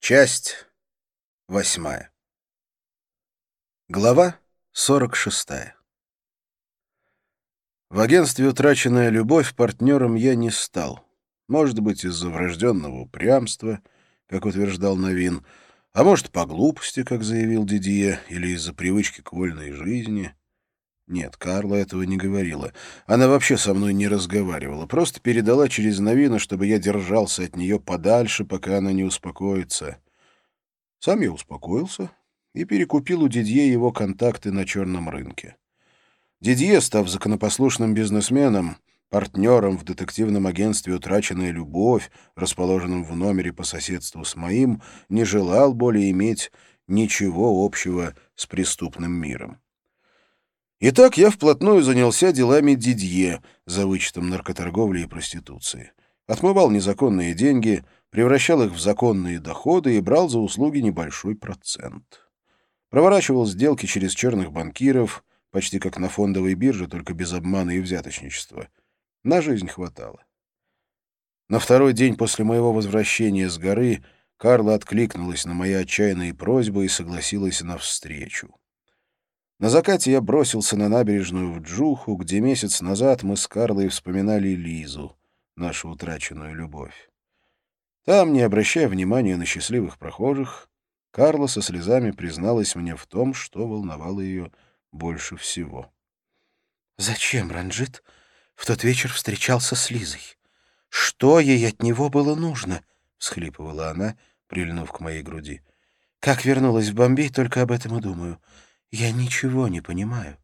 Часть 8. Глава 46. В агентстве «Утраченная любовь» партнером я не стал. Может быть, из-за врожденного упрямства, как утверждал Новин, а может, по глупости, как заявил Дидье, или из-за привычки к вольной жизни. Нет, Карла этого не говорила. Она вообще со мной не разговаривала, просто передала через Новина, чтобы я держался от нее подальше, пока она не успокоится. Сам я успокоился и перекупил у Дидье его контакты на черном рынке. Дидье, став законопослушным бизнесменом, партнером в детективном агентстве «Утраченная любовь», расположенном в номере по соседству с моим, не желал более иметь ничего общего с преступным миром. Итак, я вплотную занялся делами Дидье за вычетом наркоторговли и проституции. Отмывал незаконные деньги, превращал их в законные доходы и брал за услуги небольшой процент. Проворачивал сделки через черных банкиров, почти как на фондовой бирже, только без обмана и взяточничества. На жизнь хватало. На второй день после моего возвращения с горы Карла откликнулась на мои отчаянные просьбы и согласилась на встречу. На закате я бросился на набережную в Джуху, где месяц назад мы с Карлой вспоминали Лизу, нашу утраченную любовь. Там, не обращая внимания на счастливых прохожих, Карла со слезами призналась мне в том, что волновало ее больше всего. Зачем Ранджит в тот вечер встречался с Лизой? Что ей от него было нужно? — всхлипывала она, прильнув к моей груди. Как вернулась в Бомбей, только об этом и думаю. Я ничего не понимаю.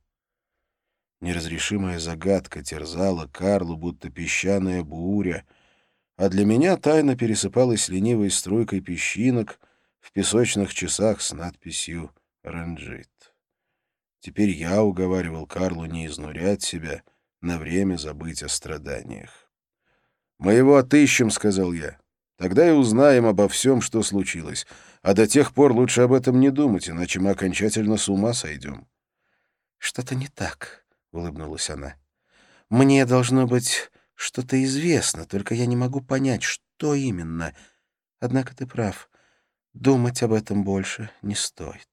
Неразрешимая загадка терзала Карлу, будто песчаная буря, а для меня тайна пересыпалась ленивой струйкой песчинок в песочных часах с надписью «Ранджит». Теперь я уговаривал Карлу не изнурять себя, на время забыть о страданиях. «Мы его отыщем», — сказал я. «Тогда и узнаем обо всем, что случилось. А до тех пор лучше об этом не думать, иначе мы окончательно с ума сойдем». «Что-то не так», — улыбнулась она. «Мне должно быть что-то известно, только я не могу понять, что именно. Однако ты прав, думать об этом больше не стоит».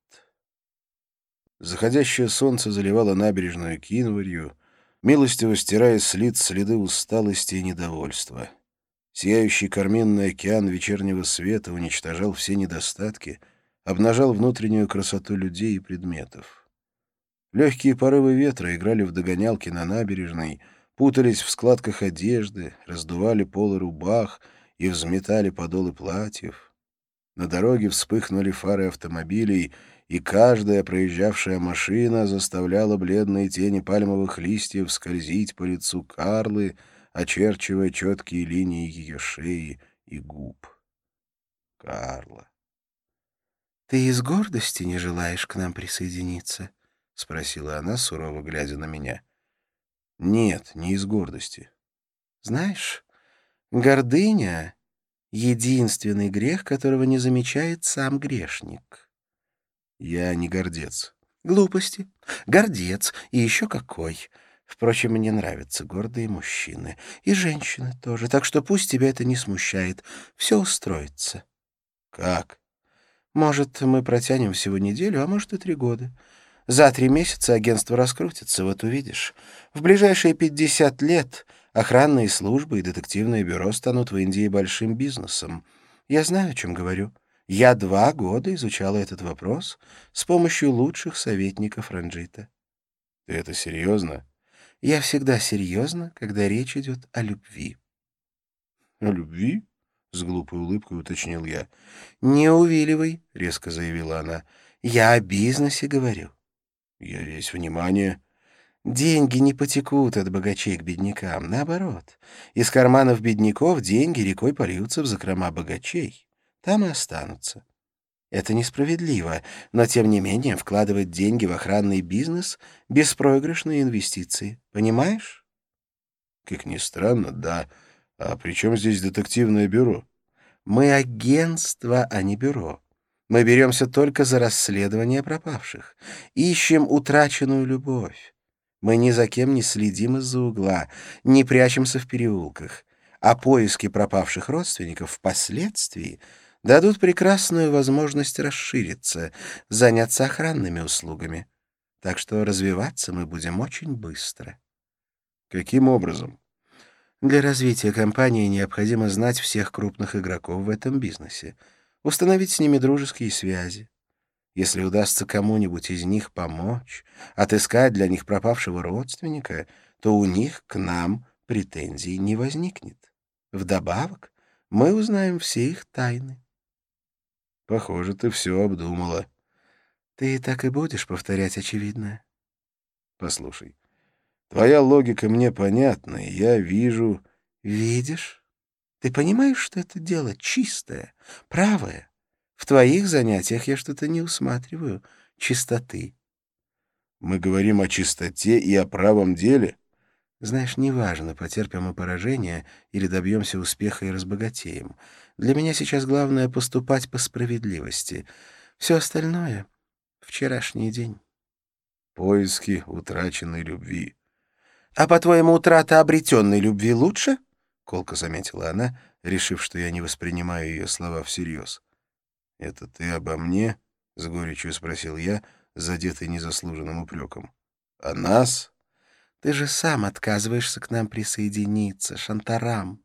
Заходящее солнце заливало набережную кинварью, милостиво стирая с лиц следы усталости и недовольства. Сияющий карминный океан вечернего света уничтожал все недостатки, обнажал внутреннюю красоту людей и предметов. Легкие порывы ветра играли в догонялки на набережной, путались в складках одежды, раздували полы рубах и взметали подолы платьев. На дороге вспыхнули фары автомобилей, и каждая проезжавшая машина заставляла бледные тени пальмовых листьев скользить по лицу Карлы, очерчивая четкие линии ее шеи и губ. Карла. «Ты из гордости не желаешь к нам присоединиться?» — спросила она, сурово глядя на меня. «Нет, не из гордости». «Знаешь, гордыня — единственный грех, которого не замечает сам грешник». «Я не гордец». «Глупости. Гордец. И еще какой. Впрочем, мне нравятся гордые мужчины. И женщины тоже. Так что пусть тебя это не смущает. Все устроится». «Как?» «Может, мы протянем всего неделю, а может и 3 года. За 3 месяца агентство раскрутится, вот увидишь. В ближайшие 50 лет охранные службы и детективное бюро станут в Индии большим бизнесом. Я знаю, о чем говорю. Я 2 года изучала этот вопрос с помощью лучших советников Ранджита». «Ты это серьезно?» Я всегда серьезно, когда речь идет о любви. «О любви?» — с глупой улыбкой уточнил я. «Не увиливай», — резко заявила она. «Я о бизнесе говорю». «Я весь внимание». Деньги не потекут от богачей к беднякам, наоборот. Из карманов бедняков деньги рекой польются в закрома богачей. Там и останутся. Это несправедливо, но, тем не менее, вкладывать деньги в охранный бизнес — беспроигрышные инвестиции. Понимаешь? Как ни странно, да. А при чем здесь детективное бюро? Мы агентство, а не бюро. Мы беремся только за расследование пропавших. Ищем утраченную любовь. Мы ни за кем не следим из-за угла, не прячемся в переулках. А поиски пропавших родственников впоследствии дадут прекрасную возможность расшириться, заняться охранными услугами. Так что развиваться мы будем очень быстро. Каким образом? Для развития компании необходимо знать всех крупных игроков в этом бизнесе, установить с ними дружеские связи. Если удастся кому-нибудь из них помочь, отыскать для них пропавшего родственника, то у них к нам претензий не возникнет. Вдобавок, мы узнаем все их тайны. Похоже, ты все обдумала. Ты так и будешь повторять очевидное? Послушай, твоя логика мне понятна, и я вижу... Видишь? Ты понимаешь, что это дело чистое, правое? В твоих занятиях я что-то не усматриваю чистоты. Мы говорим о чистоте и о правом деле. Знаешь, неважно, потерпим мы поражение или добьемся успеха и разбогатеем. Для меня сейчас главное поступать по справедливости. Все остальное — вчерашний день. Поиски утраченной любви. — А, по-твоему, утрата обретенной любви лучше? — колко заметила она, решив, что я не воспринимаю ее слова всерьез. — Это ты обо мне? — с горечью спросил я, задетый незаслуженным упреком. — О нас? Ты же сам отказываешься к нам присоединиться, Шантарам.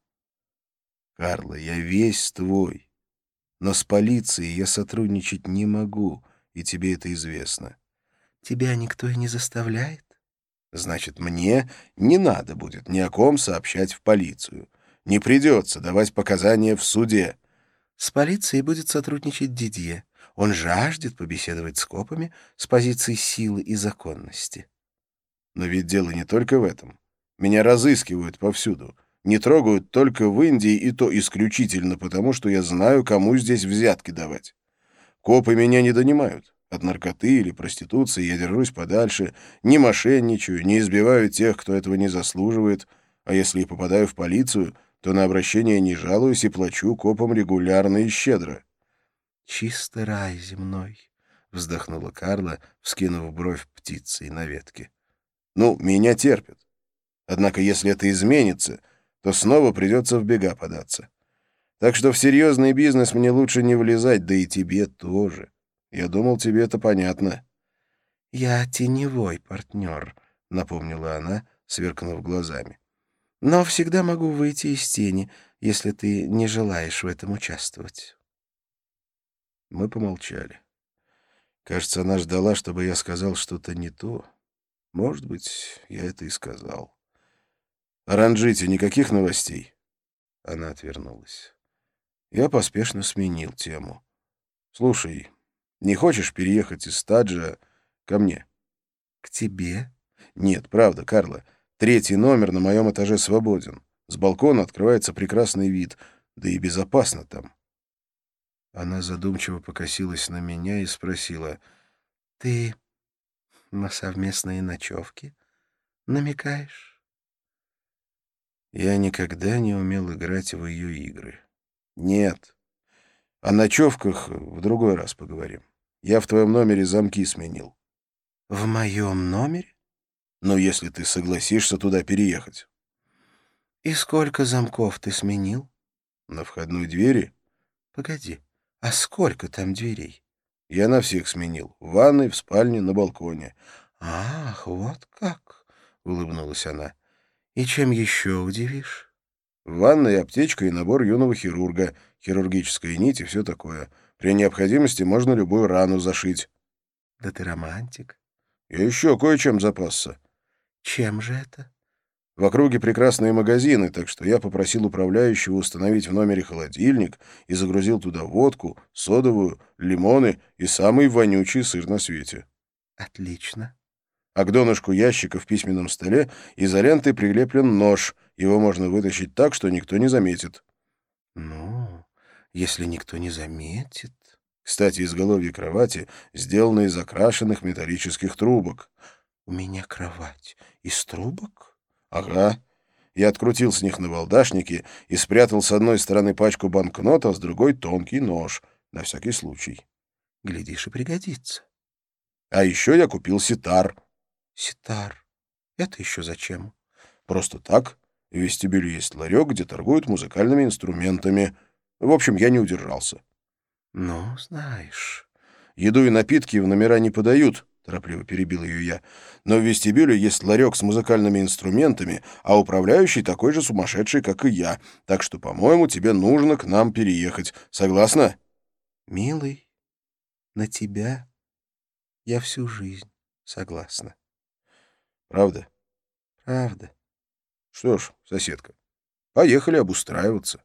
Карла, я весь твой. Но с полицией я сотрудничать не могу, и тебе это известно. Тебя никто и не заставляет. Значит, мне не надо будет ни о ком сообщать в полицию. Не придется давать показания в суде. С полицией будет сотрудничать Дидье. Он жаждет побеседовать с копами с позиции силы и законности. Но ведь дело не только в этом. Меня разыскивают повсюду. Не трогают только в Индии, и то исключительно потому, что я знаю, кому здесь взятки давать. Копы меня не донимают. От наркоты или проституции я держусь подальше, не мошенничаю, не избиваю тех, кто этого не заслуживает, а если и попадаю в полицию, то на обращение не жалуюсь и плачу копам регулярно и щедро. «Чистый рай земной», — вздохнула Карла, вскинув бровь птицей на ветке. Ну, меня терпят. Однако, если это изменится, то снова придется в бега податься. Так что в серьезный бизнес мне лучше не влезать, да и тебе тоже. Я думал, тебе это понятно. «Я теневой партнер», — напомнила она, сверкнув глазами. «Но всегда могу выйти из тени, если ты не желаешь в этом участвовать». Мы помолчали. Кажется, она ждала, чтобы я сказал что-то не то. Может быть, я это и сказал. О Ранджите никаких новостей? Она отвернулась. Я поспешно сменил тему. Слушай, не хочешь переехать из Таджа ко мне? «К тебе?» Нет, правда, Карла. 3-й номер на моем этаже свободен. С балкона открывается прекрасный вид, да и безопасно там. Она задумчиво покосилась на меня и спросила: «Ты на совместные ночевки намекаешь?» Я никогда не умел играть в ее игры. Нет. О ночевках в другой раз поговорим. Я в твоем номере замки сменил. «В моем номере?» Ну, если ты согласишься туда переехать. «И сколько замков ты сменил?» На входной двери? «Погоди, а сколько там дверей?» Я на всех сменил. В ванной, в спальне, на балконе. «Ах, вот как!» — улыбнулась она. «И чем еще удивишь?» В ванной аптечка и набор юного хирурга, хирургическая нить и все такое. При необходимости можно любую рану зашить. «Да ты романтик». Я еще кое-чем запасся. «Чем же это?» В округе прекрасные магазины, так что я попросил управляющего установить в номере холодильник и загрузил туда водку, содовую, лимоны и самый вонючий сыр на свете. «Отлично». А к донышку ящика в письменном столе изолентой прилеплен нож. Его можно вытащить так, что никто не заметит. «Ну, если никто не заметит...» Кстати, изголовье кровати сделано из окрашенных металлических трубок. «У меня кровать из трубок?» Ага. Я открутил с них набалдашники и спрятал с одной стороны пачку банкнот, а с другой тонкий нож, на всякий случай. «Глядишь, и пригодится». А еще я купил ситар. «Ситар. Это еще зачем?» Просто так. В вестибюле есть ларек, где торгуют музыкальными инструментами. В общем, я не удержался. Ну, знаешь. Еду и напитки в номера не подают, — торопливо перебил ее я. Но в вестибюле есть ларек с музыкальными инструментами, а управляющий такой же сумасшедший, как и я. Так что, по-моему, тебе нужно к нам переехать. Согласна? Милый, на тебя я всю жизнь согласна. Правда? Правда. Что ж, соседка, поехали обустраиваться.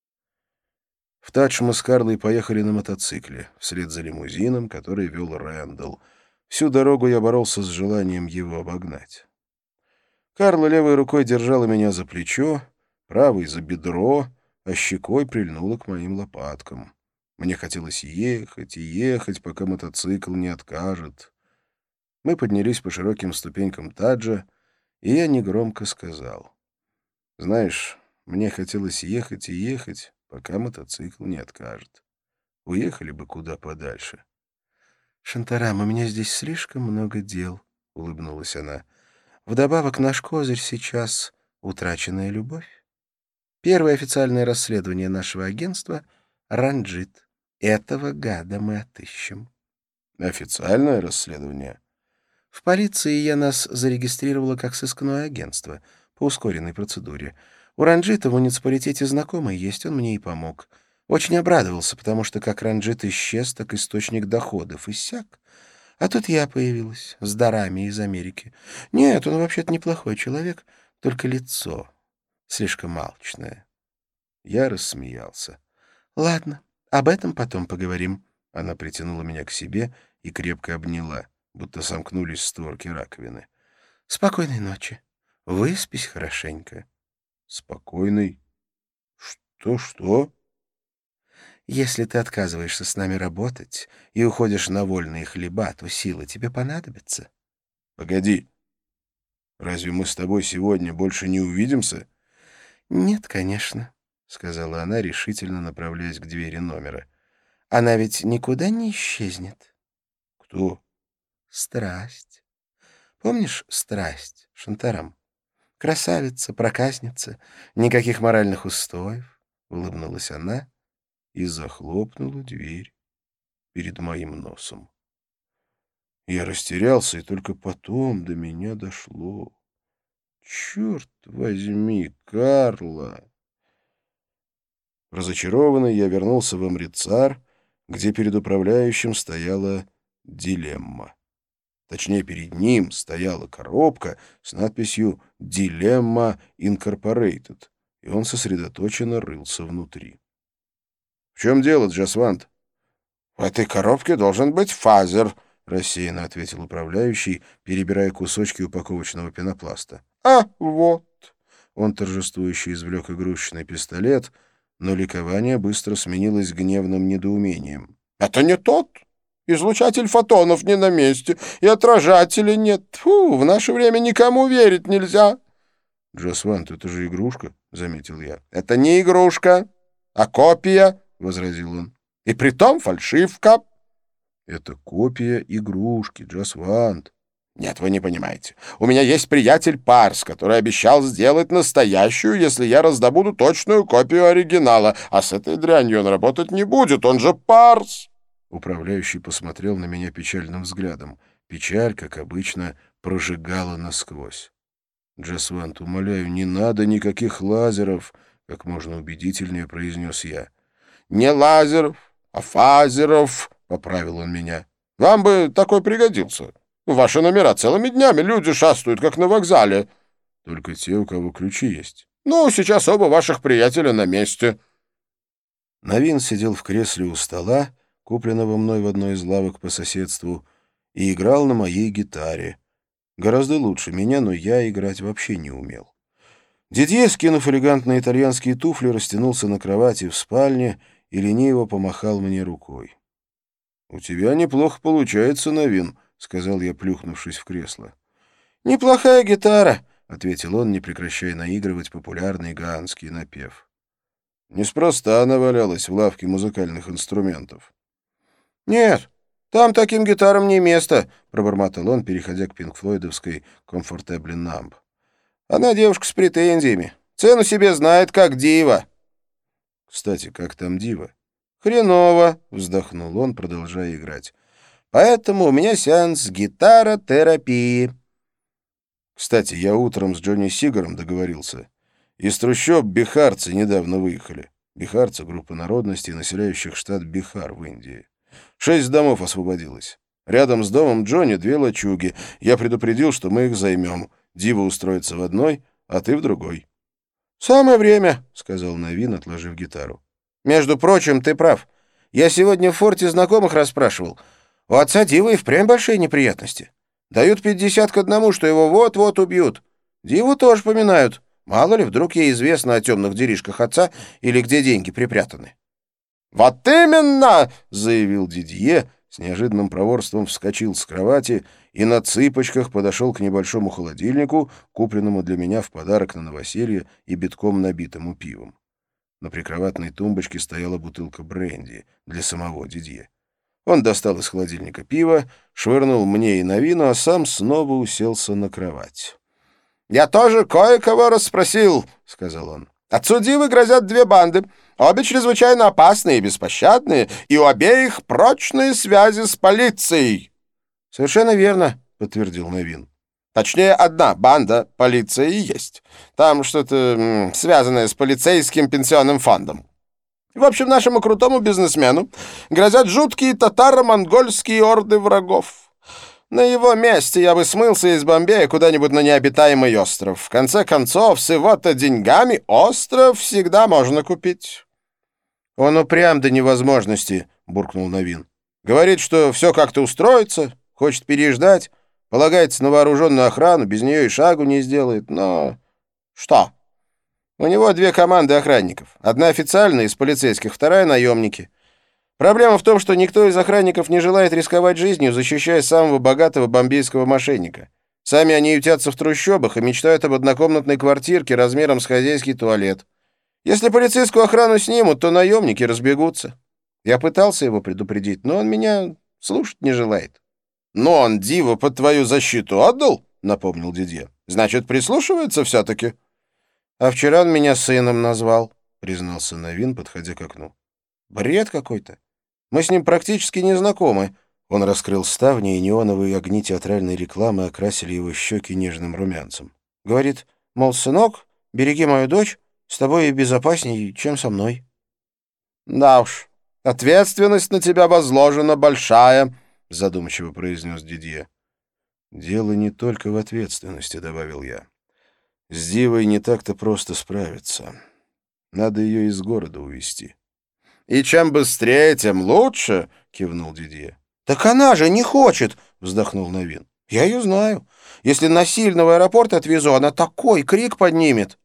В Тадж мы с Карлой поехали на мотоцикле, вслед за лимузином, который вел Рэндалл. Всю дорогу я боролся с желанием его обогнать. Карла левой рукой держала меня за плечо, правой — за бедро, а щекой прильнула к моим лопаткам. Мне хотелось ехать и ехать, пока мотоцикл не откажет. Мы поднялись по широким ступенькам Таджа, и я негромко сказал: «Знаешь, мне хотелось ехать и ехать, пока мотоцикл не откажет. Уехали бы куда подальше». «Шантарам, у меня здесь слишком много дел», — улыбнулась она. «Вдобавок наш козырь сейчас — утраченная любовь. Первое официальное расследование нашего агентства — Ранджит. Этого гада мы отыщем». «Официальное расследование?» В полиции я нас зарегистрировала как сыскное агентство по ускоренной процедуре. У Ранджита в муниципалитете знакомый есть, он мне и помог. Очень обрадовался, потому что как Ранджит исчез, так источник доходов иссяк. А тут я появилась с дарами из Америки. Нет, он вообще-то неплохой человек, только лицо слишком алчное. Я рассмеялся. Ладно, об этом потом поговорим. Она притянула меня к себе и крепко обняла, будто сомкнулись створки раковины. Спокойной ночи. Выспись хорошенько. Спокойной? Что? Если ты отказываешься с нами работать и уходишь на вольные хлеба, то силы тебе понадобятся. Погоди. Разве мы с тобой сегодня больше не увидимся? Нет, конечно, — сказала она, решительно направляясь к двери номера. Она ведь никуда не исчезнет. Кто? Страсть. Помнишь страсть, Шантарам? Красавица, проказница, никаких моральных устоев, — улыбнулась она И захлопнула дверь перед моим носом. Я растерялся, и только потом до меня дошло. Черт возьми, Карла! Разочарованный, я вернулся в Амрицар, где перед управляющим стояла дилемма. Точнее, перед ним стояла коробка с надписью «Дилемма Инкорпорейтед», и он сосредоточенно рылся внутри. — В чем дело, Джасвант? — В этой коробке должен быть фазер, — рассеянно ответил управляющий, перебирая кусочки упаковочного пенопласта. — А, вот. Он торжествующе извлек игрушечный пистолет, но ликование быстро сменилось гневным недоумением. — Это не тот. Излучатель фотонов не на месте, и отражателя нет. Фу, в наше время никому верить нельзя. — Джасвант, это же игрушка, — заметил я. — Это не игрушка, а копия, — возразил он. — И притом фальшивка. — Это копия игрушки, Джасвант. — Нет, вы не понимаете. У меня есть приятель Парс, который обещал сделать настоящую, если я раздобуду точную копию оригинала. А с этой дрянью он работать не будет, он же Парс. Управляющий посмотрел на меня печальным взглядом. Печаль, как обычно, прожигала насквозь. — Джасвант, умоляю, не надо никаких лазеров, — как можно убедительнее произнес я. — Не лазеров, а фазеров, — поправил он меня. — Вам бы такой пригодился. Ваши номера целыми днями люди шастают, как на вокзале. — Только те, у кого ключи есть. — Ну, сейчас оба ваших приятеля на месте. Новин сидел в кресле у стола, купленного мной в одной из лавок по соседству, и играл на моей гитаре. Гораздо лучше меня, но я играть вообще не умел. Дидье, скинув элегантные итальянские туфли, растянулся на кровати в спальне и лениво помахал мне рукой. — У тебя неплохо получается, Новин, — сказал я, плюхнувшись в кресло. — Неплохая гитара, — ответил он, не прекращая наигрывать популярный гаанский напев. Неспроста она валялась в лавке музыкальных инструментов. — Нет, там таким гитарам не место, — пробормотал он, переходя к пинк-флойдовской «Comfortably Numb». — Она девушка с претензиями. Цену себе знает, как дива. — Кстати, как там дива? «Хреново», — вздохнул он, продолжая играть. «Поэтому у меня сеанс гитаротерапии». Кстати, я утром с Джонни Сигаром договорился. Из трущоб бихарцы недавно выехали. Бихарцы — группа народностей, населяющих штат Бихар в Индии. 6 домов освободилось. Рядом с домом Джонни 2 лачуги. Я предупредил, что мы их займем. Дива устроится в одной, а ты в другой. «Самое время», — сказал Навин, отложив гитару. «Между прочим, ты прав. Я сегодня в форте знакомых расспрашивал. У отца Дивы и впрямь большие неприятности. Дают 50 к 1, что его вот-вот убьют. Диву тоже поминают. Мало ли, вдруг ей известно о темных делишках отца или где деньги припрятаны». «Вот именно!» — заявил Дидье, с неожиданным проворством вскочил с кровати и на цыпочках подошел к небольшому холодильнику, купленному для меня в подарок на новоселье и битком набитому пивом. На прикроватной тумбочке стояла бутылка бренди для самого Дидье. Он достал из холодильника пиво, швырнул мне и Навину, а сам снова уселся на кровать. «Я тоже кое-кого расспросил», — сказал он. «Отцу Дивы грозят 2 банды. Обе чрезвычайно опасные и беспощадные, и у обеих прочные связи с полицией». «Совершенно верно», — подтвердил Навин. «Точнее, одна банда полиция и есть. Там что-то связанное с полицейским пенсионным фондом. В общем, нашему крутому бизнесмену грозят жуткие татаро-монгольские орды врагов. На его месте я бы смылся из Бомбея куда-нибудь на необитаемый остров. В конце концов, с его-то деньгами остров всегда можно купить». «Он упрям до невозможности», — буркнул Навин. «Говорит, что все как-то устроится, хочет переждать, полагается на вооруженную охрану, без нее и шагу не сделает, но...» «Что?» «У него 2 команды охранников. Одна официальная из полицейских, вторая — наемники. Проблема в том, что никто из охранников не желает рисковать жизнью, защищая самого богатого бомбейского мошенника. Сами они ютятся в трущобах и мечтают об однокомнатной квартирке размером с хозяйский туалет. Если полицейскую охрану снимут, то наемники разбегутся. Я пытался его предупредить, но он меня слушать не желает». «Но он Диву под твою защиту отдал?» — напомнил Дидье. «Значит, прислушивается все-таки?» «А вчера он меня сыном назвал», — признался Навин, подходя к окну. «Бред какой-то. Мы с ним практически не знакомы». Он раскрыл ставни, и неоновые огни театральной рекламы окрасили его щеки нежным румянцем. Говорит, мол, сынок, береги мою дочь, с тобой безопаснее, чем со мной. «Да уж, ответственность на тебя возложена большая», — задумчиво произнес Дидье. «Дело не только в ответственности», — добавил я. «С Дивой не так-то просто справиться. Надо ее из города увезти». «И чем быстрее, тем лучше», — кивнул Дидье. «Так она же не хочет», — вздохнул Навин. «Я ее знаю. Если насильно в аэропорт отвезу, она такой крик поднимет».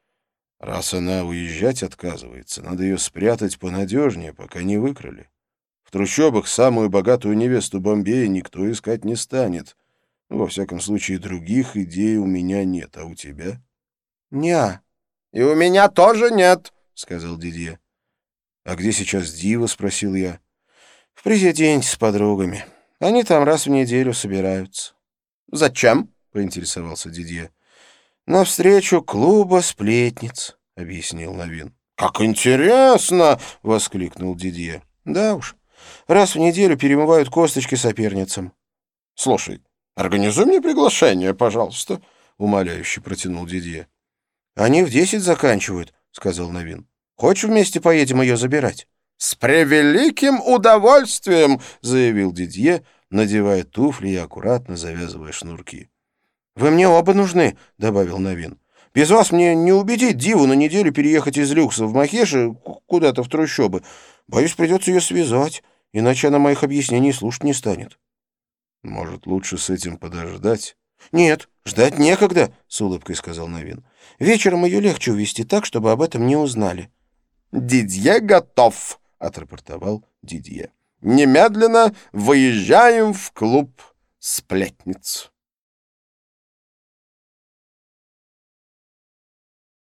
«Раз она уезжать отказывается, надо ее спрятать понадежнее, пока не выкрали. В трущобах самую богатую невесту Бомбея никто искать не станет. Во всяком случае, других идей у меня нет, а у тебя?» «Не-а». «И у меня тоже нет», — сказал Дидье. «А где сейчас Дива?» — спросил я. «В президенте с подругами. Они там раз в неделю собираются». «Зачем?» — поинтересовался Дидье. «На встречу клуба сплетниц», — объяснил Навин. «Как интересно!» — воскликнул Дидье. «Да уж. Раз в неделю перемывают косточки соперницам». «Слушай, организуй мне приглашение, пожалуйста», — умоляюще протянул Дидье. «Они в 10 заканчивают», — сказал Навин. «Хочешь, вместе поедем ее забирать?» «С превеликим удовольствием!» — заявил Дидье, надевая туфли и аккуратно завязывая шнурки. «Вы мне оба нужны», — добавил Навин. «Без вас мне не убедить Диву на неделю переехать из люкса в Махеши куда-то в трущобы. Боюсь, придется ее связать, иначе она моих объяснений слушать не станет». «Может, лучше с этим подождать?» «Нет, ждать некогда», — с улыбкой сказал Навин. «Вечером ее легче увезти так, чтобы об этом не узнали». «Дидье готов», — отрапортовал Дидье. «Немедленно выезжаем в клуб сплетниц».